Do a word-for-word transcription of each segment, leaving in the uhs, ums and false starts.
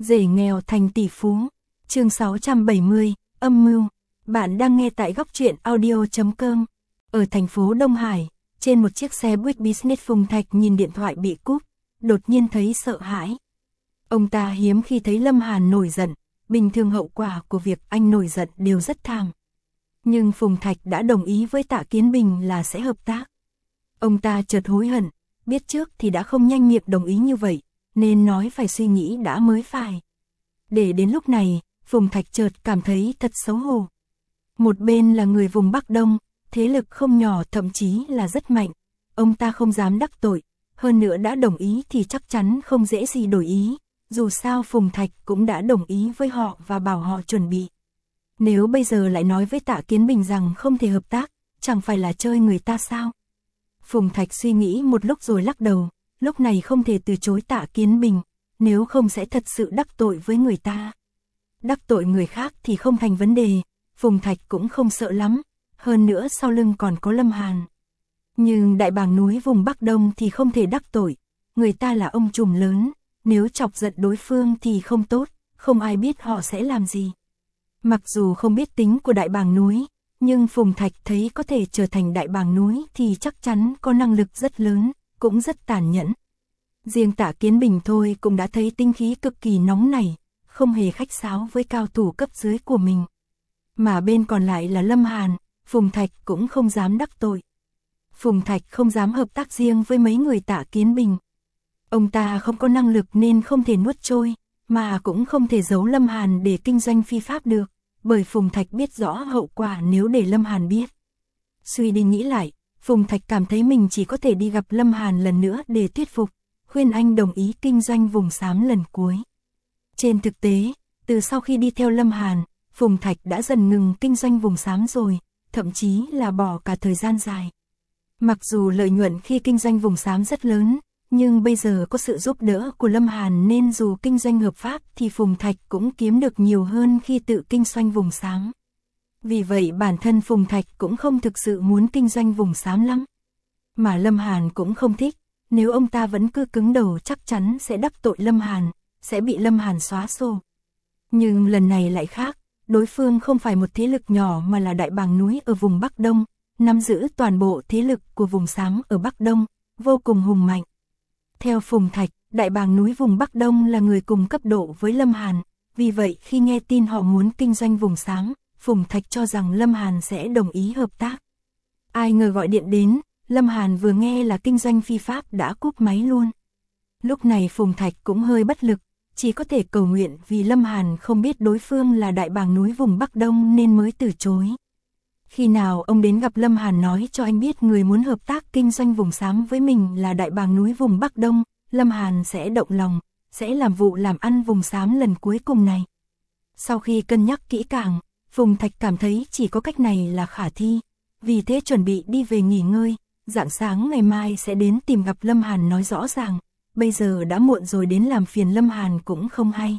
Rể nghèo thành tỷ phú. Chương sáu trăm bảy mươi, âm mưu. Bạn đang nghe tại góc truyện audio chấm com. Ở thành phố Đông Hải, trên một chiếc xe buýt business, Phùng Thạch nhìn điện thoại bị cúp, đột nhiên thấy sợ hãi. Ông ta hiếm khi thấy Lâm Hàn nổi giận, bình thường hậu quả của việc anh nổi giận đều rất thảm. Nhưng Phùng Thạch đã đồng ý với Tạ Kiến Bình là sẽ hợp tác. Ông ta chợt hối hận, biết trước thì đã không nhanh miệng đồng ý như vậy, nên nói phải suy nghĩ đã mới phải. Để đến lúc này, Phùng Thạch chợt cảm thấy thật xấu hổ. Một bên là người vùng Bắc Đông, thế lực không nhỏ, thậm chí là rất mạnh. Ông ta không dám đắc tội, hơn nữa đã đồng ý thì chắc chắn không dễ gì đổi ý. Dù sao Phùng Thạch cũng đã đồng ý với họ và bảo họ chuẩn bị. Nếu bây giờ lại nói với Tạ Kiến Bình rằng không thể hợp tác, chẳng phải là chơi người ta sao? Phùng Thạch suy nghĩ một lúc rồi lắc đầu, lúc này không thể từ chối Tạ Kiến Bình, nếu không sẽ thật sự đắc tội với người ta. Đắc tội người khác thì không thành vấn đề, Phùng Thạch cũng không sợ lắm, hơn nữa sau lưng còn có Lâm Hàn. Nhưng đại bàng núi vùng Bắc Đông thì không thể đắc tội, người ta là ông trùm lớn, nếu chọc giận đối phương thì không tốt, không ai biết họ sẽ làm gì. Mặc dù không biết tính của đại bàng núi, nhưng Phùng Thạch thấy có thể trở thành đại bàng núi thì chắc chắn có năng lực rất lớn, cũng rất tàn nhẫn. Riêng Tạ Kiến Bình thôi cũng đã thấy tinh khí cực kỳ nóng nảy, không hề khách sáo với cao thủ cấp dưới của mình. Mà bên còn lại là Lâm Hàn, Phùng Thạch cũng không dám đắc tội. Phùng Thạch không dám hợp tác riêng với mấy người Tạ Kiến Bình. Ông ta không có năng lực nên không thể nuốt trôi, mà cũng không thể giấu Lâm Hàn để kinh doanh phi pháp được, bởi Phùng Thạch biết rõ hậu quả nếu để Lâm Hàn biết. Suy đi nghĩ lại, Phùng Thạch cảm thấy mình chỉ có thể đi gặp Lâm Hàn lần nữa để thuyết phục, khuyên anh đồng ý kinh doanh vùng xám lần cuối. Trên thực tế, từ sau khi đi theo Lâm Hàn, Phùng Thạch đã dần ngừng kinh doanh vùng xám rồi, thậm chí là bỏ cả thời gian dài. Mặc dù lợi nhuận khi kinh doanh vùng xám rất lớn, nhưng bây giờ có sự giúp đỡ của Lâm Hàn nên dù kinh doanh hợp pháp thì Phùng Thạch cũng kiếm được nhiều hơn khi tự kinh doanh vùng xám. Vì vậy bản thân Phùng Thạch cũng không thực sự muốn kinh doanh vùng xám lắm. Mà Lâm Hàn cũng không thích, nếu ông ta vẫn cứ cứng đầu chắc chắn sẽ đắc tội Lâm Hàn, sẽ bị Lâm Hàn xóa sổ. Nhưng lần này lại khác, đối phương không phải một thế lực nhỏ mà là đại bàng núi ở vùng Bắc Đông, nắm giữ toàn bộ thế lực của vùng xám ở Bắc Đông, vô cùng hùng mạnh. Theo Phùng Thạch, đại bàng núi vùng Bắc Đông là người cùng cấp độ với Lâm Hàn, vì vậy khi nghe tin họ muốn kinh doanh vùng xám, Phùng Thạch cho rằng Lâm Hàn sẽ đồng ý hợp tác. Ai ngờ gọi điện đến, Lâm Hàn vừa nghe là kinh doanh phi pháp đã cúp máy luôn. Lúc này Phùng Thạch cũng hơi bất lực, chỉ có thể cầu nguyện vì Lâm Hàn không biết đối phương là đại bàng núi vùng Bắc Đông nên mới từ chối. Khi nào ông đến gặp Lâm Hàn nói cho anh biết người muốn hợp tác kinh doanh vùng xám với mình là đại bàng núi vùng Bắc Đông, Lâm Hàn sẽ động lòng, sẽ làm vụ làm ăn vùng xám lần cuối cùng này. Sau khi cân nhắc kỹ càng, Phùng Thạch cảm thấy chỉ có cách này là khả thi, vì thế chuẩn bị đi về nghỉ ngơi, rạng sáng ngày mai sẽ đến tìm gặp Lâm Hàn nói rõ ràng, bây giờ đã muộn rồi đến làm phiền Lâm Hàn cũng không hay.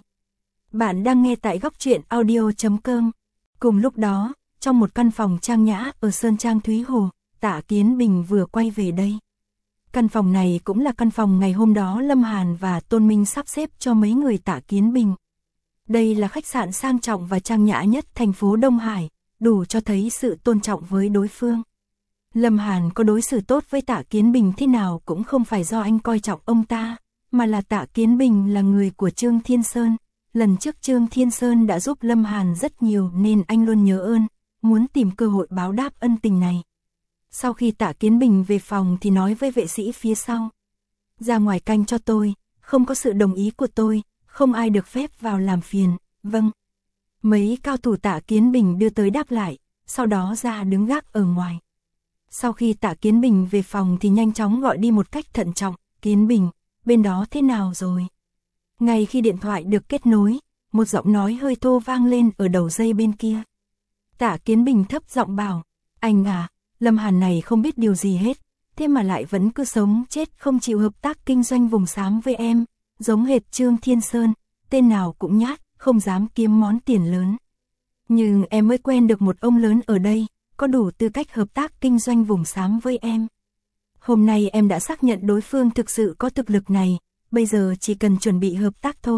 Bạn đang nghe tại góc truyện audio chấm com. Cùng lúc đó, trong một căn phòng trang nhã ở Sơn Trang Thúy Hồ, Tạ Kiến Bình vừa quay về đây. Căn phòng này cũng là căn phòng ngày hôm đó Lâm Hàn và Tôn Minh sắp xếp cho mấy người Tạ Kiến Bình. Đây là khách sạn sang trọng và trang nhã nhất thành phố Đông Hải, đủ cho thấy sự tôn trọng với đối phương. Lâm Hàn có đối xử tốt với Tạ Kiến Bình thế nào cũng không phải do anh coi trọng ông ta, mà là Tạ Kiến Bình là người của Trương Thiên Sơn. Lần trước Trương Thiên Sơn đã giúp Lâm Hàn rất nhiều nên anh luôn nhớ ơn, muốn tìm cơ hội báo đáp ân tình này. Sau khi Tạ Kiến Bình về phòng thì nói với vệ sĩ phía sau: ra ngoài canh cho tôi, không có sự đồng ý của tôi, không ai được phép vào làm phiền. Vâng. Mấy cao thủ Tạ Kiến Bình đưa tới đáp lại, sau đó ra đứng gác ở ngoài. Sau khi Tạ Kiến Bình về phòng thì nhanh chóng gọi đi một cách thận trọng: Kiến Bình, bên đó thế nào rồi? Ngay khi điện thoại được kết nối, một giọng nói hơi thô vang lên ở đầu dây bên kia. Tạ Kiến Bình thấp giọng bảo: anh à, Lâm Hàn này không biết điều gì hết, thế mà lại vẫn cứ sống chết không chịu hợp tác kinh doanh vùng xám với em, giống hệt Trương Thiên Sơn, tên nào cũng nhát, không dám kiếm món tiền lớn. Nhưng em mới quen được một ông lớn ở đây, có đủ tư cách hợp tác kinh doanh vùng xám với em. Hôm nay em đã xác nhận đối phương thực sự có thực lực này, bây giờ chỉ cần chuẩn bị hợp tác thôi,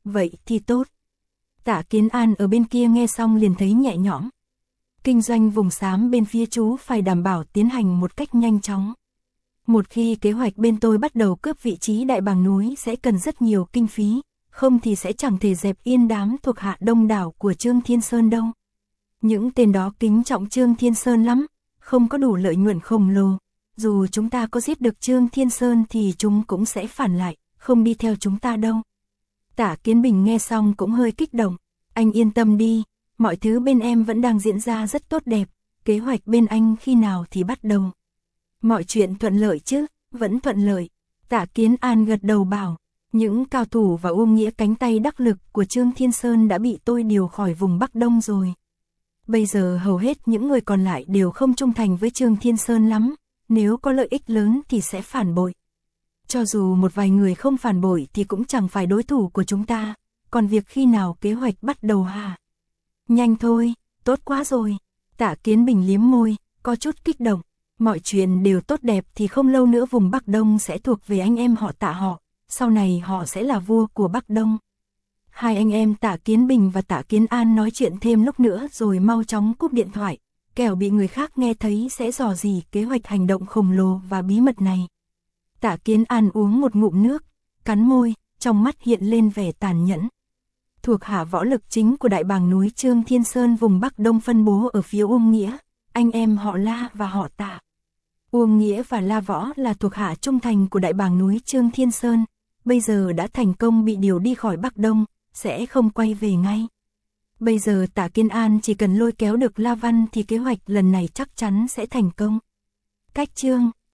vậy thì tốt. Tạ Kiến An ở bên kia nghe xong liền thấy nhẹ nhõm. Kinh doanh vùng xám bên phía chú phải đảm bảo tiến hành một cách nhanh chóng. Một khi kế hoạch bên tôi bắt đầu cướp vị trí đại bàng núi sẽ cần rất nhiều kinh phí, không thì sẽ chẳng thể dẹp yên đám thuộc hạ đông đảo của Trương Thiên Sơn đâu. Những tên đó kính trọng Trương Thiên Sơn lắm, không có đủ lợi nhuận khổng lồ. Dù chúng ta có giết được Trương Thiên Sơn thì chúng cũng sẽ phản lại, không đi theo chúng ta đâu. Tạ Kiến Bình nghe xong cũng hơi kích động. Anh yên tâm đi, mọi thứ bên em vẫn đang diễn ra rất tốt đẹp. Kế hoạch bên anh khi nào thì bắt đầu? Mọi chuyện thuận lợi chứ? Vẫn thuận lợi. Tạ Kiến An gật đầu bảo. Những cao thủ và ôm nghĩa cánh tay đắc lực của Trương Thiên Sơn đã bị tôi điều khỏi vùng Bắc Đông rồi. Bây giờ hầu hết những người còn lại đều không trung thành với Trương Thiên Sơn lắm. Nếu có lợi ích lớn thì sẽ phản bội. Cho dù một vài người không phản bội thì cũng chẳng phải đối thủ của chúng ta. Còn việc khi nào kế hoạch bắt đầu hả? Nhanh thôi, tốt quá rồi. Tạ Kiến Bình liếm môi, có chút kích động. Mọi chuyện đều tốt đẹp thì không lâu nữa vùng Bắc Đông sẽ thuộc về anh em họ Tạ họ. Sau này họ sẽ là vua của Bắc Đông. Hai anh em Tạ Kiến Bình và Tạ Kiến An nói chuyện thêm lúc nữa rồi mau chóng cúp điện thoại. Kẻo bị người khác nghe thấy sẽ dò dỉ kế hoạch hành động khổng lồ và bí mật này. Tạ Kiến An uống một ngụm nước, cắn môi, trong mắt hiện lên vẻ tàn nhẫn. Thuộc hạ võ lực chính của đại bàng núi Trương Thiên Sơn vùng Bắc Đông phân bố ở phía Uông Nghĩa, anh em họ La và họ Tạ. Uông Nghĩa và La Võ là thuộc hạ trung thành của đại bàng núi Trương Thiên Sơn, bây giờ đã thành công bị điều đi khỏi Bắc Đông, sẽ không quay về ngay. Bây giờ Tạ Kiến An chỉ cần lôi kéo được La Văn thì kế hoạch lần này chắc chắn sẽ thành công. Cách chương